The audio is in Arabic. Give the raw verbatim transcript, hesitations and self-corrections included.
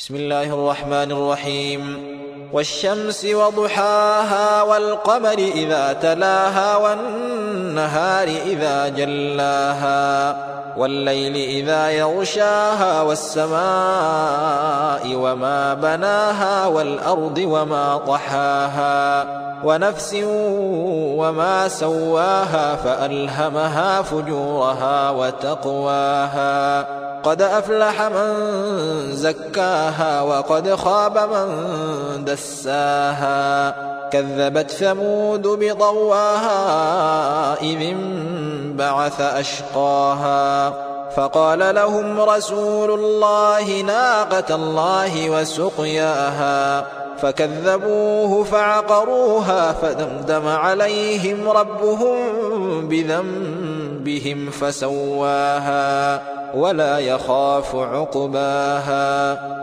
بسم الله الرحمن الرحيم والشمس وضحاها والقمر إذا تلاها والنهار إذا جلاها والليل إذا يغشاها والسماء وما بناها والأرض وما طحاها ونفس وما سواها فألهمها فجورها وتقواها قد أفلح من زكاها وقد خاب من دساها كذبت ثمود بطغواها إذ انبعث أشقاها فقال لهم رسول الله ناقة الله وسقياها فكذبوه فعقروها فدمدم عليهم ربهم بذنبهم فسواها ولا يخاف عقباها